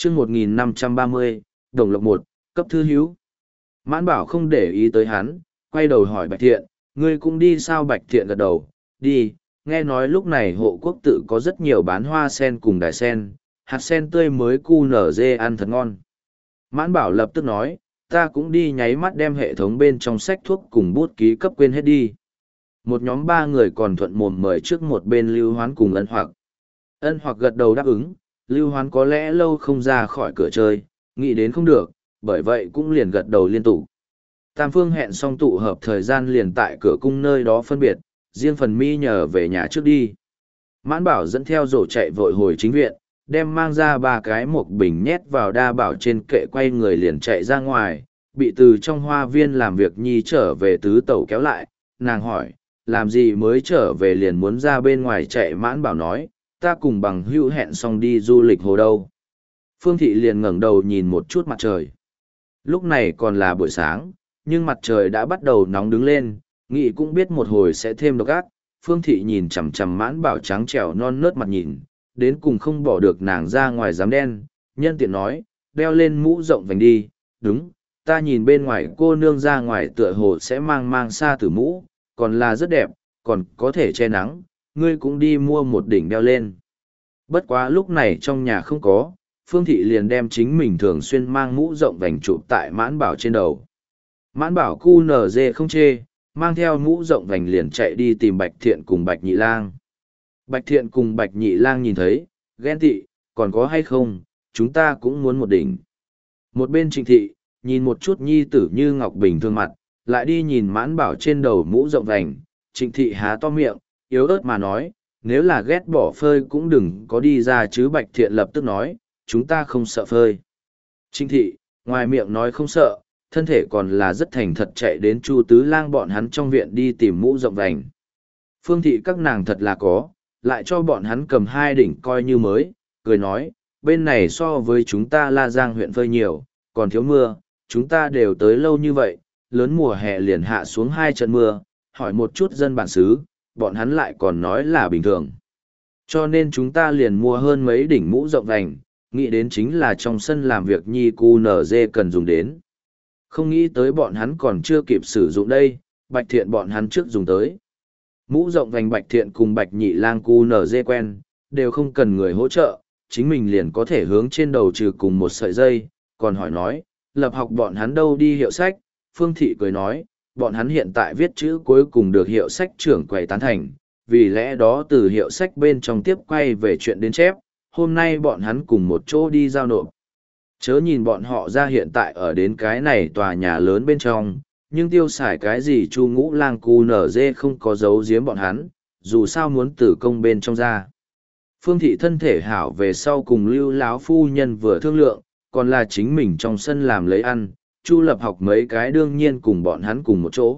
chương 1530, Đồng Lộc 1, cấp thư hữu. Mãn Bảo không để ý tới hắn, quay đầu hỏi Bạch Thiện, ngươi cũng đi sao? Bạch Thiện gật đầu, đi, nghe nói lúc này hộ quốc tự có rất nhiều bán hoa sen cùng đài sen, hạt sen tươi mới cu nở dê ăn thật ngon. Mãn Bảo lập tức nói, ta cũng đi, nháy mắt đem hệ thống bên trong sách thuốc cùng bút ký cấp quên hết đi. Một nhóm 3 người còn thuận mồm mời trước một bên Lưu Hoán cùng Ân Hoặc. Ân Hoặc gật đầu đáp ứng, Lưu Hoán có lẽ lâu không ra khỏi cửa chơi, nghĩ đến không được, bởi vậy cũng liền gật đầu liên tục. Tam phương hẹn xong tụ hợp thời gian liền tại cửa cung nơi đó phân biệt, riêng phần mi nhờ về nhà trước đi. Mãn Bảo dẫn theo rổ chạy vội hồi chính viện, đem mang ra 3 cái một bình nhét vào đa bảo trên kệ, quay người liền chạy ra ngoài, bị từ trong hoa viên làm việc nhi trở về tứ tẩu kéo lại, nàng hỏi, làm gì mới trở về liền muốn ra bên ngoài chạy? Mãn Bảo nói, ta cùng bằng hữu hẹn xong đi du lịch hồ đâu. Phương Thị liền ngẩng đầu nhìn một chút mặt trời. Lúc này còn là buổi sáng, nhưng mặt trời đã bắt đầu nóng đứng lên, nghĩ cũng biết một hồi sẽ thêm độc ác. Phương Thị nhìn chằm chằm Mãn Bảo trắng trẻo non nớt mặt nhìn, đến cùng không bỏ được nàng ra ngoài dám đen, nhân tiện nói, đeo lên mũ rộng vành đi. Đúng, ta nhìn bên ngoài cô nương ra ngoài tựa hồ sẽ mang sa tử mũ, còn là rất đẹp, còn có thể che nắng, ngươi cũng đi mua một đỉnh đeo lên. Bất quá lúc này trong nhà không có, Phương Thị liền đem chính mình thường xuyên mang mũ rộng vành chụp tại Mãn Bảo trên đầu. Mãn Bảo cu nở dê không chê, mang theo mũ rộng vành liền chạy đi tìm Bạch Thiện cùng Bạch Nhị Lang. Bạch Thiện cùng Bạch Nhị Lang nhìn thấy, ghen tị, còn có hay không, chúng ta cũng muốn một đỉnh. Một bên Trịnh Thị, nhìn một chút nhi tử như ngọc bình thường mặt, lại đi nhìn Mãn Bảo trên đầu mũ rộng vành, Trịnh Thị há to miệng, yếu ớt mà nói, nếu là ghét bỏ phơi cũng đừng có đi ra chứ. Bạch Thiện lập tức nói, chúng ta không sợ phơi. Trịnh Thị, ngoài miệng nói không sợ, thân thể còn là rất thành thật chạy đến Chu Tứ Lang bọn hắn trong viện đi tìm mũ rộng vành. Phương Thị các nàng thật là có, lại cho bọn hắn cầm 2 đỉnh coi như mới, cười nói, bên này so với chúng ta La Giang huyện phơi nhiều, còn thiếu mưa, chúng ta đều tới lâu như vậy, lớn mùa hè liền hạ xuống 2 trận mưa, hỏi một chút dân bản xứ, bọn hắn lại còn nói là bình thường. Cho nên chúng ta liền mua hơn mấy đỉnh mũ rộng vành, nghĩ đến chính là trong sân làm việc nhi cu nở dê cần dùng đến. Không nghĩ tới bọn hắn còn chưa kịp sử dụng đây, Bạch Thiện bọn hắn trước dùng tới. Mũ rộng vành Bạch Thiện cùng Bạch Nhị Lang cu nở dê quen, đều không cần người hỗ trợ, chính mình liền có thể hướng trên đầu trừ cùng một sợi dây, còn hỏi nói, lập học bọn hắn đâu đi hiệu sách. Phương Thị cười nói, bọn hắn hiện tại viết chữ cuối cùng được hiệu sách trưởng quầy tán thành, vì lẽ đó từ hiệu sách bên trong tiếp quay về chuyện đến chép, hôm nay bọn hắn cùng một chỗ đi giao nộp. Chớ nhìn bọn họ ra hiện tại ở đến cái này tòa nhà lớn bên trong, nhưng tiêu xài cái gì Chu Ngũ Lang cu nở dê không có giấu giếm bọn hắn, dù sao muốn tử công bên trong ra. Phương Thị thân thể hảo về sau cùng Lưu lão phu nhân vừa thương lượng, còn là chính mình trong sân làm lấy ăn, Chu Lập học mấy cái đương nhiên cùng bọn hắn cùng một chỗ.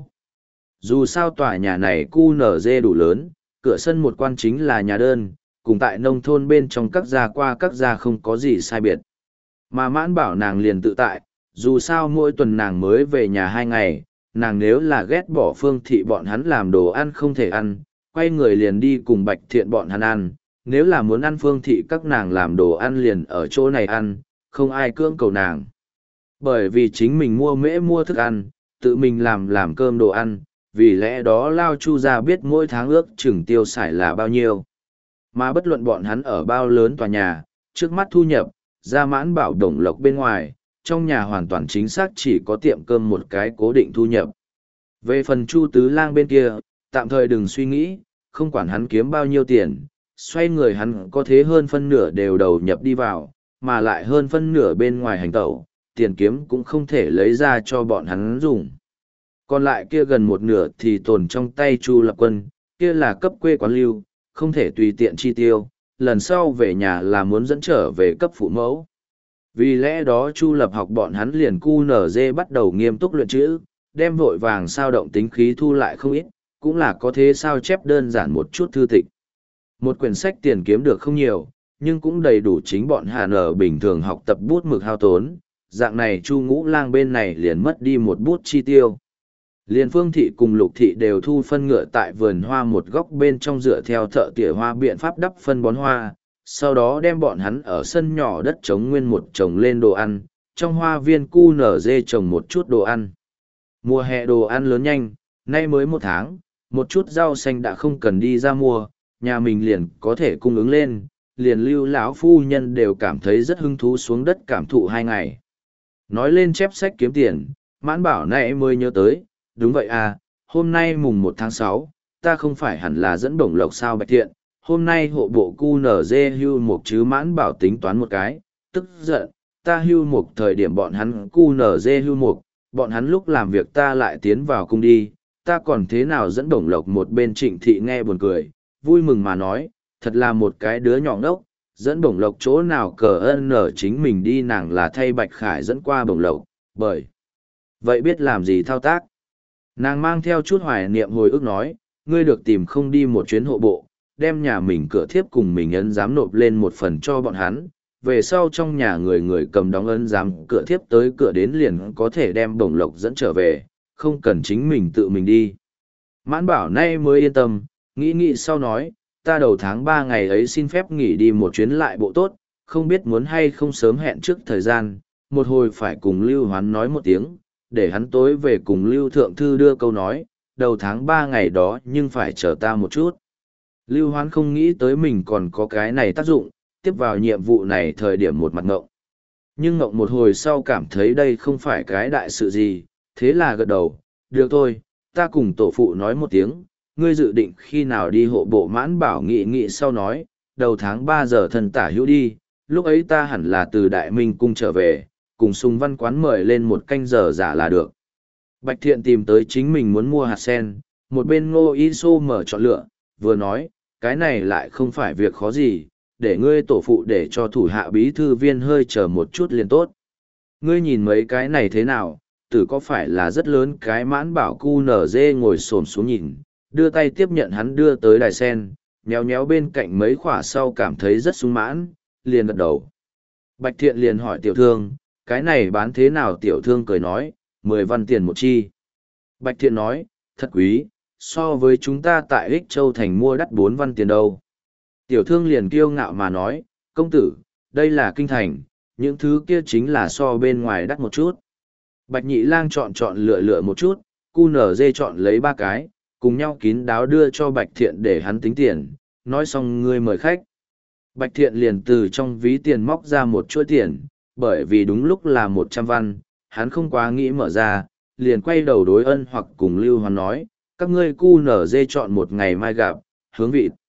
Dù sao tòa nhà này cu nở dê đủ lớn, cửa sân một quan chính là nhà đơn, cùng tại nông thôn bên trong các gia qua các gia không có gì sai biệt. Mà Mãn Bảo nàng liền tự tại, dù sao mỗi tuần nàng mới về nhà 2 ngày, nàng nếu là ghét bỏ Phương Thị bọn hắn làm đồ ăn không thể ăn, quay người liền đi cùng Bạch Thiện bọn hắn ăn, nếu là muốn ăn Phương Thị các nàng làm đồ ăn liền ở chỗ này ăn, không ai cưỡng cầu nàng. Bởi vì chính mình mua thức ăn, tự mình làm cơm đồ ăn, vì lẽ đó Lao Chu gia biết mỗi tháng ước chừng tiêu xài là bao nhiêu. Mà bất luận bọn hắn ở bao lớn tòa nhà, trước mắt thu nhập, ra Mãn Bảo Đồng Lộc bên ngoài, trong nhà hoàn toàn chính xác chỉ có tiệm cơm một cái cố định thu nhập. Về phần Chu Tứ Lang bên kia, tạm thời đừng suy nghĩ, không quản hắn kiếm bao nhiêu tiền, xoay người hắn có thế hơn phân nửa đều đầu nhập đi vào, mà lại hơn phân nửa bên ngoài hành tẩu, tiền kiếm cũng không thể lấy ra cho bọn hắn dùng. Còn lại kia gần một nửa thì tồn trong tay Chu Lập Quân, kia là cấp quê quán lưu, không thể tùy tiện chi tiêu, lần sau về nhà là muốn dẫn trở về cấp phụ mẫu. Vì lẽ đó Chu Lập học bọn hắn liền cu nở dê bắt đầu nghiêm túc luyện chữ, đem vội vàng sao động tính khí thu lại không ít, cũng là có thế sao chép đơn giản một chút thư tịch. Một quyển sách tiền kiếm được không nhiều, nhưng cũng đầy đủ chính bọn Hà Nở bình thường học tập bút mực hao tốn, dạng này Chu Ngũ Lang bên này liền mất đi một bút chi tiêu. Liên Phương Thị cùng Lục Thị đều thu phân ngựa tại vườn hoa một góc bên trong dựa theo thợ tỉa hoa biện pháp đắp phân bón hoa, sau đó đem bọn hắn ở sân nhỏ đất trống nguyên một trồng lên đồ ăn, trong hoa viên cu nở dê trồng một chút đồ ăn. Mùa hè đồ ăn lớn nhanh, nay mới 1 tháng, một chút rau xanh đã không cần đi ra mua, nhà mình liền có thể cung ứng lên, liền Lưu lão phu nhân đều cảm thấy rất hứng thú xuống đất cảm thụ 2 ngày. Nói lên chép sách kiếm tiền, Mãn Bảo nãy mới nhớ tới, đúng vậy à, hôm nay mùng 1 tháng 6, ta không phải hẳn là dẫn bổng lộc sao Bạch Thiện, hôm nay hộ bộ cu nở dê hưu mục chứ. Mãn Bảo tính toán một cái, tức giận, ta hưu mục thời điểm bọn hắn cu nở dê hưu mục, bọn hắn lúc làm việc ta lại tiến vào cung đi, ta còn thế nào dẫn bổng lộc. Một bên Trịnh Thị nghe buồn cười, vui mừng mà nói, thật là một cái đứa nhỏ ngốc, dẫn bổng lộc chỗ nào cờ ơn nở chính mình đi, nàng là thay Bạch Khải dẫn qua bổng lộc, bởi vậy biết làm gì thao tác. Nàng mang theo chút hoài niệm hồi ức nói, ngươi được tìm không đi một chuyến hộ bộ, đem nhà mình cửa thiếp cùng mình ấn giám nộp lên một phần cho bọn hắn, về sau trong nhà người người cầm đóng ấn giám cửa thiếp tới cửa đến liền có thể đem bổng lộc dẫn trở về, không cần chính mình tự mình đi. Mãn Bảo nay mới yên tâm, nghĩ sau nói, ta đầu tháng 3 ngày ấy xin phép nghỉ đi một chuyến lại bộ tốt, không biết muốn hay không sớm hẹn trước thời gian, một hồi phải cùng Lưu Hoán nói một tiếng, để hắn tối về cùng Lưu Thượng Thư đưa câu nói, đầu tháng 3 ngày đó nhưng phải chờ ta một chút. Lưu Hoán không nghĩ tới mình còn có cái này tác dụng, tiếp vào nhiệm vụ này thời điểm một mặt ngộng. Nhưng ngộng một hồi sau cảm thấy đây không phải cái đại sự gì, thế là gật đầu, được thôi, ta cùng tổ phụ nói một tiếng, ngươi dự định khi nào đi hộ bộ. Mãn Bảo nghĩ sau nói, đầu tháng 3 giờ thần tả hữu đi, lúc ấy ta hẳn là từ Đại Minh cung trở về, cùng Sùng Văn Quán mời lên một canh giờ giả là được. Bạch Thiện tìm tới chính mình muốn mua hạt sen, một bên Ngô Y Xô mở chọn lựa, vừa nói, cái này lại không phải việc khó gì, để ngươi tổ phụ để cho thủ hạ bí thư viên hơi chờ một chút liền tốt. Ngươi nhìn mấy cái này thế nào, tử có phải là rất lớn cái. Mãn Bảo cu nở dê ngồi xổm xuống nhìn, đưa tay tiếp nhận hắn đưa tới đài sen, nhéo nhéo bên cạnh mấy khỏa sau cảm thấy rất sung mãn, liền gật đầu. Bạch Thiện liền hỏi tiểu thương, cái này bán thế nào? Tiểu thương cười nói, 10 văn tiền một chi. Bạch Thiện nói, thật quý, so với chúng ta tại Ích Châu Thành mua đắt 4 văn tiền đâu. Tiểu thương liền kiêu ngạo mà nói, công tử, đây là kinh thành, những thứ kia chính là so bên ngoài đắt một chút. Bạch Nhị Lang chọn lựa một chút, cu nở dê chọn lấy 3 cái, cùng nhau kín đáo đưa cho Bạch Thiện để hắn tính tiền, nói xong ngươi mời khách. Bạch Thiện liền từ trong ví tiền móc ra một chuỗi tiền, bởi vì đúng lúc là 100 văn, hắn không quá nghĩ mở ra, liền quay đầu đối Ân hoặc cùng Lưu Hoán nói, các ngươi cu nở dê chọn một ngày mai gặp, hướng vị